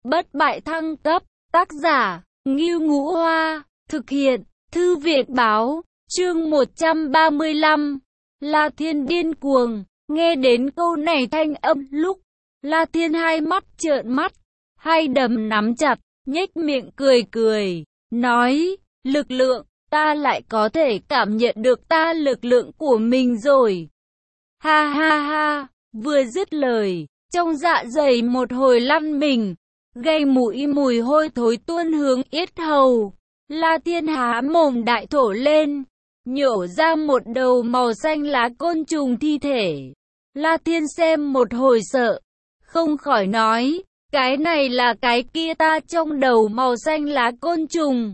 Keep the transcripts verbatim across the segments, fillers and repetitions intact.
bất bại thăng cấp, tác giả, Ngưu Ngũ Hoa, thực hiện, Thư viện báo, chương một trăm ba mươi lăm, La Thiên điên cuồng, nghe đến câu này thanh âm lúc, La Thiên hai mắt trợn mắt, hai đấm nắm chặt, nhếch miệng cười cười, nói, lực lượng, ta lại có thể cảm nhận được ta lực lượng của mình rồi. Ha ha ha, vừa dứt lời, trong dạ dày một hồi lăn mình, gây mũi mùi hôi thối tuôn hướng yết hầu. La Thiên há mồm đại thổ lên, nhổ ra một đầu màu xanh lá côn trùng thi thể. La Thiên xem một hồi sợ, không khỏi nói, cái này là cái kia ta trong đầu màu xanh lá côn trùng.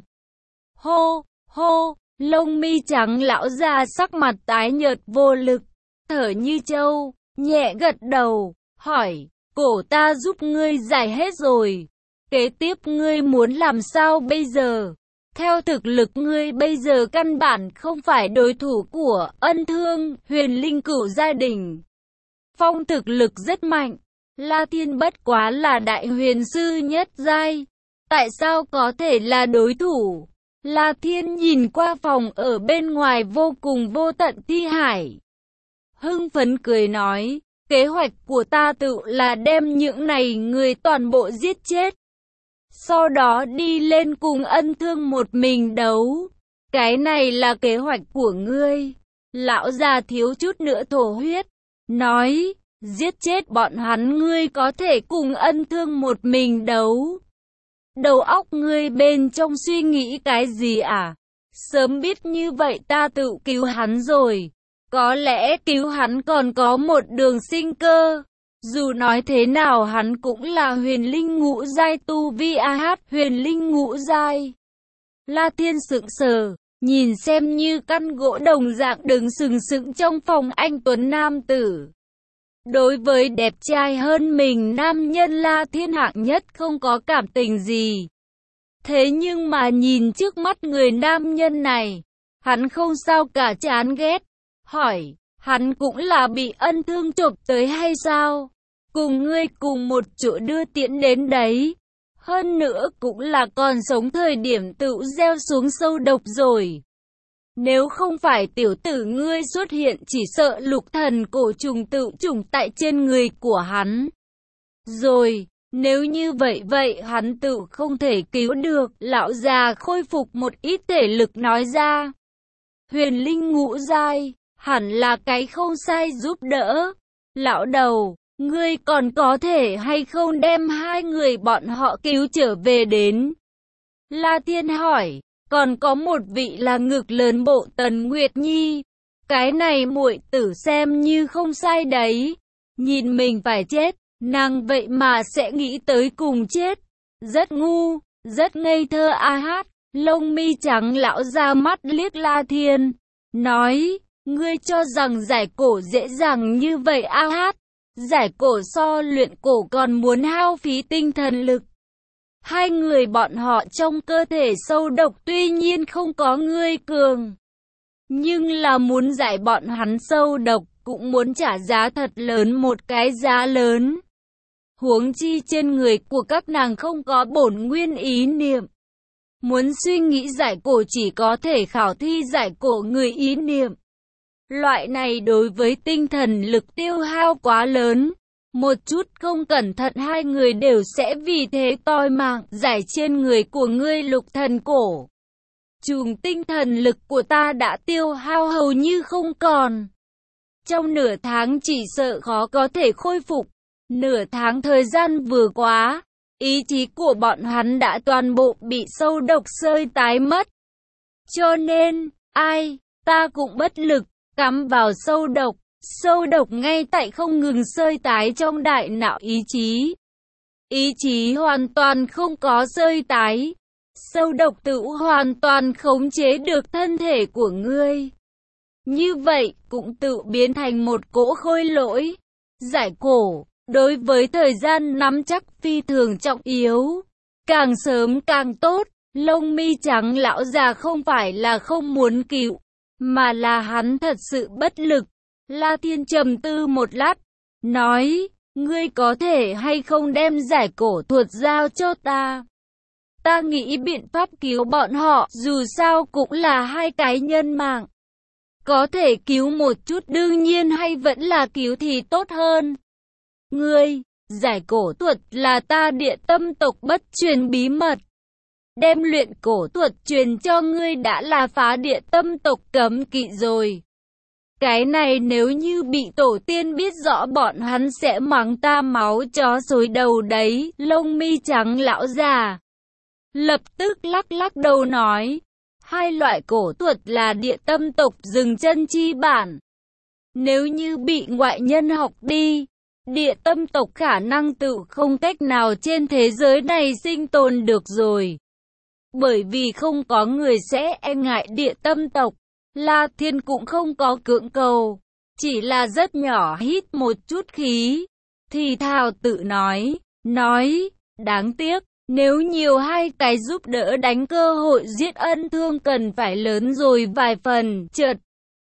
Hô, hô, lông mi trắng lão già sắc mặt tái nhợt vô lực, thở như trâu, nhẹ gật đầu, hỏi, cổ ta giúp ngươi giải hết rồi. Kế tiếp ngươi muốn làm sao bây giờ? Theo thực lực ngươi bây giờ căn bản không phải đối thủ của Ân Thương, Huyền Linh Cửu gia đình. Phong thực lực rất mạnh, La Thiên bất quá là đại huyền sư nhất giai, tại sao có thể là đối thủ? La Thiên nhìn qua phòng ở bên ngoài vô cùng vô tận thi hải, hưng phấn cười nói, kế hoạch của ta tự là đem những này người toàn bộ giết chết, sau đó đi lên cùng Ân Thương một mình đấu. Cái này là kế hoạch của ngươi. Lão già thiếu chút nữa thổ huyết, nói, giết chết bọn hắn ngươi có thể cùng Ân Thương một mình đấu. Đầu óc ngươi bên trong suy nghĩ cái gì à? Sớm biết như vậy ta tự cứu hắn rồi. Có lẽ cứu hắn còn có một đường sinh cơ. Dù nói thế nào hắn cũng là huyền linh ngũ giai tu vi a hát huyền linh ngũ giai. La Thiên sững sờ, nhìn xem như căn gỗ đồng dạng đứng sừng sững trong phòng anh tuấn nam tử. Đối với đẹp trai hơn mình nam nhân La Thiên hạng nhất không có cảm tình gì. Thế nhưng mà nhìn trước mắt người nam nhân này, hắn không sao cả chán ghét. Hỏi, hắn cũng là bị Ân Thương chộp tới hay sao? Cùng ngươi cùng một chỗ đưa tiễn đến đấy. Hơn nữa cũng là còn sống thời điểm tự gieo xuống sâu độc rồi. Nếu không phải tiểu tử ngươi xuất hiện chỉ sợ lục thần cổ trùng tự trùng tại trên người của hắn. Rồi, nếu như vậy vậy hắn tự không thể cứu được. Lão già khôi phục một ít thể lực nói ra. Huyền linh ngũ giai, hẳn là cái không sai giúp đỡ. Lão đầu, ngươi còn có thể hay không đem hai người bọn họ cứu trở về đến? La Thiên hỏi, còn có một vị là ngực lớn bộ Tần Nguyệt Nhi. Cái này muội tử xem như không sai đấy. Nhìn mình phải chết, nàng vậy mà sẽ nghĩ tới cùng chết. Rất ngu, rất ngây thơ a hát. Lông mi trắng lão ra mắt liếc La Thiên, nói, ngươi cho rằng giải cổ dễ dàng như vậy a hát. Giải cổ so luyện cổ còn muốn hao phí tinh thần lực. Hai người bọn họ trong cơ thể sâu độc tuy nhiên không có ngươi cường, nhưng là muốn giải bọn hắn sâu độc cũng muốn trả giá thật lớn, một cái giá lớn. Huống chi trên người của các nàng không có bổn nguyên ý niệm. Muốn suy nghĩ giải cổ chỉ có thể khảo thi giải cổ người ý niệm. Loại này đối với tinh thần lực tiêu hao quá lớn. Một chút không cẩn thận hai người đều sẽ vì thế toi mạng. Giải trên người của ngươi lục thần cổ. Chùm tinh thần lực của ta đã tiêu hao hầu như không còn. Trong nửa tháng chỉ sợ khó có thể khôi phục. Nửa tháng thời gian vừa quá, ý chí của bọn hắn đã toàn bộ bị sâu độc xơi tái mất. Cho nên, ai, ta cũng bất lực, cắm vào sâu độc. Sâu độc ngay tại không ngừng xơi tái trong đại não ý chí. Ý chí hoàn toàn không có xơi tái. Sâu độc tự hoàn toàn khống chế được thân thể của ngươi. Như vậy cũng tự biến thành một cỗ khôi lỗi. Giải cổ, đối với thời gian nắm chắc phi thường trọng yếu. Càng sớm càng tốt. Lông mi trắng lão già không phải là không muốn cứu, mà là hắn thật sự bất lực. La Thiên trầm tư một lát, nói, ngươi có thể hay không đem giải cổ thuật giao cho ta? Ta nghĩ biện pháp cứu bọn họ, dù sao cũng là hai cái nhân mạng. Có thể cứu một chút đương nhiên hay vẫn là cứu thì tốt hơn. Ngươi, giải cổ thuật là ta Địa Tâm tộc bất truyền bí mật. Đem luyện cổ thuật truyền cho ngươi đã là phá Địa Tâm tộc cấm kỵ rồi. Cái này nếu như bị tổ tiên biết rõ bọn hắn sẽ mắng ta máu chó xối đầu đấy. Lông mi trắng lão già lập tức lắc lắc đầu nói, hai loại cổ thuật là Địa Tâm tộc dừng chân chi bản. Nếu như bị ngoại nhân học đi, Địa Tâm tộc khả năng tự không cách nào trên thế giới này sinh tồn được rồi. Bởi vì không có người sẽ e ngại Địa Tâm tộc, La Thiên cũng không có cưỡng cầu, chỉ là rất nhỏ hít một chút khí, thì thào tự nói, nói, đáng tiếc, nếu nhiều hai cái giúp đỡ đánh cơ hội giết ân thương cần phải lớn rồi vài phần. Chợt,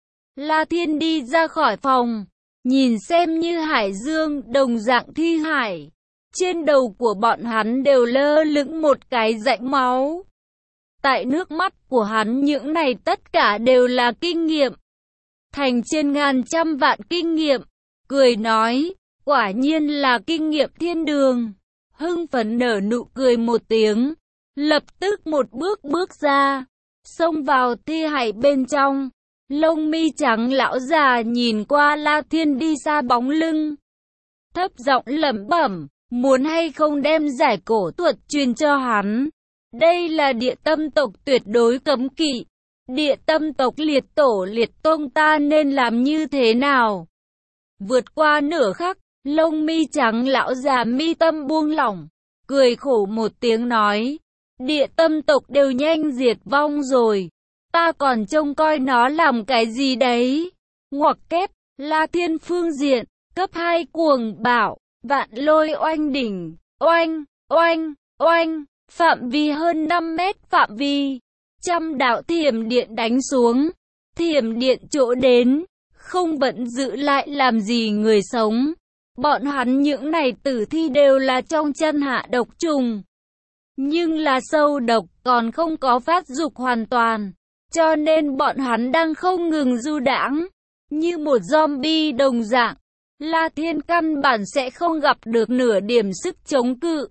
La Thiên đi ra khỏi phòng, nhìn xem như hải dương đồng dạng thi hải, trên đầu của bọn hắn đều lơ lửng một cái rãnh máu. Tại nước mắt của hắn những này tất cả đều là kinh nghiệm. Thành trên ngàn trăm vạn kinh nghiệm. Cười nói, quả nhiên là kinh nghiệm thiên đường. Hưng phấn nở nụ cười một tiếng. Lập tức một bước bước ra. Xông vào thi hải bên trong. Lông mi trắng lão già nhìn qua La Thiên đi xa bóng lưng. Thấp giọng lẩm bẩm, muốn hay không đem giải cổ thuật truyền cho hắn. Đây là Địa Tâm tộc tuyệt đối cấm kỵ. Địa Tâm tộc liệt tổ liệt tông ta nên làm như thế nào? Vượt qua nửa khắc, lông mi trắng lão già mi tâm buông lỏng, cười khổ một tiếng nói, Địa Tâm tộc đều nhanh diệt vong rồi, ta còn trông coi nó làm cái gì đấy? Ngoặc kép, La Thiên phương diện, cấp hai cuồng bạo, vạn lôi oanh đỉnh, oanh, oanh, oanh. Phạm vi hơn năm mét phạm vi, trăm đạo thiểm điện đánh xuống, thiểm điện chỗ đến, không vẫn giữ lại làm gì người sống. Bọn hắn những này tử thi đều là trong chân hạ độc trùng, nhưng là sâu độc còn không có phát dục hoàn toàn, cho nên bọn hắn đang không ngừng du đãng, như một zombie đồng dạng. La Thiên căn bản sẽ không gặp được nửa điểm sức chống cự.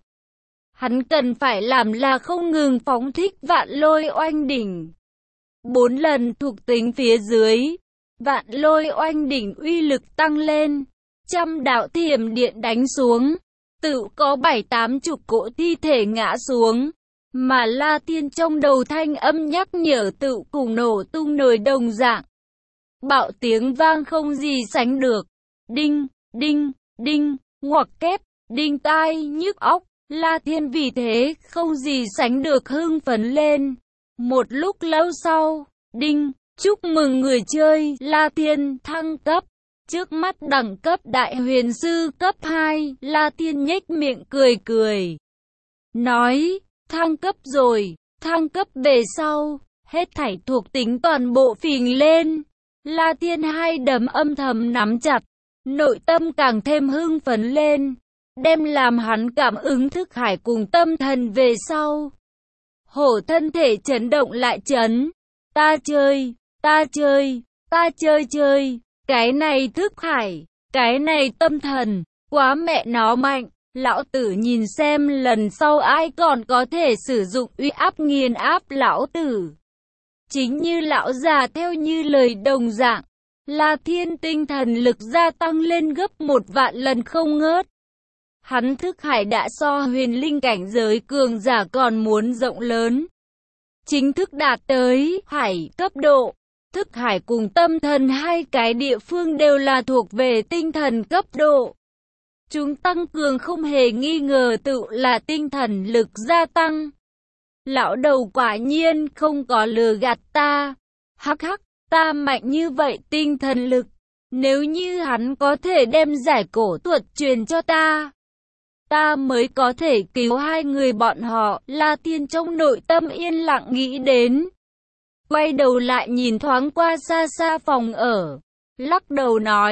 Hắn cần phải làm là không ngừng phóng thích vạn lôi oanh đỉnh. Bốn lần thuộc tính phía dưới, vạn lôi oanh đỉnh uy lực tăng lên, trăm đạo thiểm điện đánh xuống, tự có bảy tám chục cỗ thi thể ngã xuống, mà La Thiên trong đầu thanh âm nhắc nhở tự cùng nổ tung nồi đồng dạng. Bạo tiếng vang không gì sánh được, đinh, đinh, đinh, ngoặc kép, đinh tai nhức óc. La Thiên vì thế không gì sánh được hưng phấn lên. Một lúc lâu sau, đinh, chúc mừng người chơi La Thiên thăng cấp. Trước mắt đẳng cấp đại huyền sư cấp hai, La Thiên nhếch miệng cười cười. Nói, thăng cấp rồi, thăng cấp về sau, hết thảy thuộc tính toàn bộ phình lên. La Thiên hai đấm âm thầm nắm chặt, nội tâm càng thêm hưng phấn lên. Đem làm hắn cảm ứng thức hải cùng tâm thần về sau. Hổ thân thể chấn động lại chấn. Ta chơi, ta chơi, ta chơi chơi. Cái này thức hải, cái này tâm thần, quá mẹ nó mạnh. Lão tử nhìn xem lần sau ai còn có thể sử dụng uy áp nghiền áp lão tử. Chính như lão già theo như lời đồng dạng, La Thiên tinh thần lực gia tăng lên gấp một vạn lần không ngớt. Hắn thức hải đã so huyền linh cảnh giới cường giả còn muốn rộng lớn. Chính thức đạt tới hải cấp độ. Thức hải cùng tâm thần hai cái địa phương đều là thuộc về tinh thần cấp độ. Chúng tăng cường không hề nghi ngờ tự là tinh thần lực gia tăng. Lão đầu quả nhiên không có lừa gạt ta. Hắc hắc, ta mạnh như vậy tinh thần lực. Nếu như hắn có thể đem giải cổ thuật truyền cho ta, ta mới có thể cứu hai người bọn họ. La Thiên trong nội tâm yên lặng nghĩ đến. Quay đầu lại nhìn thoáng qua xa xa phòng ở, lắc đầu nói,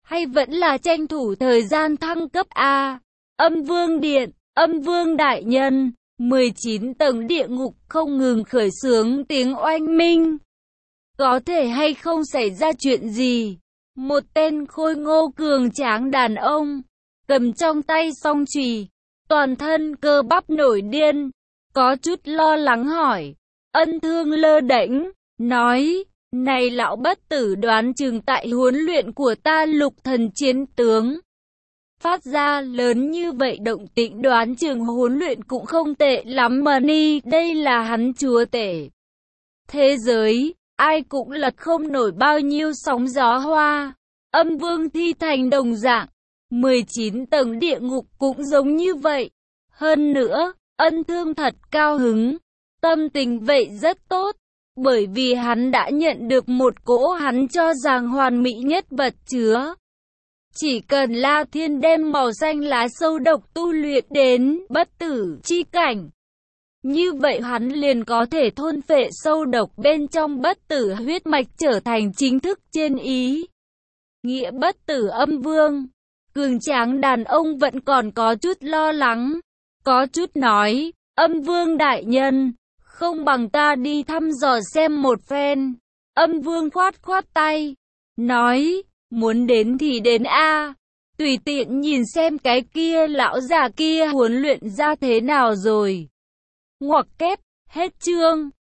Hay vẫn là tranh thủ thời gian thăng cấp a? Âm Vương Điện, Âm Vương Đại Nhân, mười chín tầng địa ngục không ngừng khởi xướng tiếng oanh minh. Có thể hay không xảy ra chuyện gì? Một tên khôi ngô cường tráng đàn ông, cầm trong tay song chùy, toàn thân cơ bắp nổi điên, có chút lo lắng hỏi. Ân Thương lơ đễnh, nói, này lão bất tử đoán chừng tại huấn luyện của ta lục thần chiến tướng. Phát ra lớn như vậy động tĩnh đoán chừng huấn luyện cũng không tệ lắm mà ni, đây là hắn chúa tể. Thế giới, ai cũng lật không nổi bao nhiêu sóng gió hoa. Âm Vương thi thành đồng dạng, mười chín tầng địa ngục cũng giống như vậy. Hơn nữa, Ân Thương thật cao hứng, tâm tình vậy rất tốt, bởi vì hắn đã nhận được một cỗ hắn cho rằng hoàn mỹ nhất vật chứa. Chỉ cần La Thiên đem màu xanh lá sâu độc tu luyện đến bất tử chi cảnh, như vậy hắn liền có thể thôn phệ sâu độc bên trong bất tử huyết mạch trở thành chính thức trên ý nghĩa bất tử âm vương. Cường tráng đàn ông vẫn còn có chút lo lắng, có chút nói, Âm Vương Đại Nhân, không bằng ta đi thăm dò xem một phen. Âm Vương khoát khoát tay, nói, muốn đến thì đến a, tùy tiện nhìn xem cái kia lão già kia huấn luyện ra thế nào rồi. Ngoặc kép, hết chương.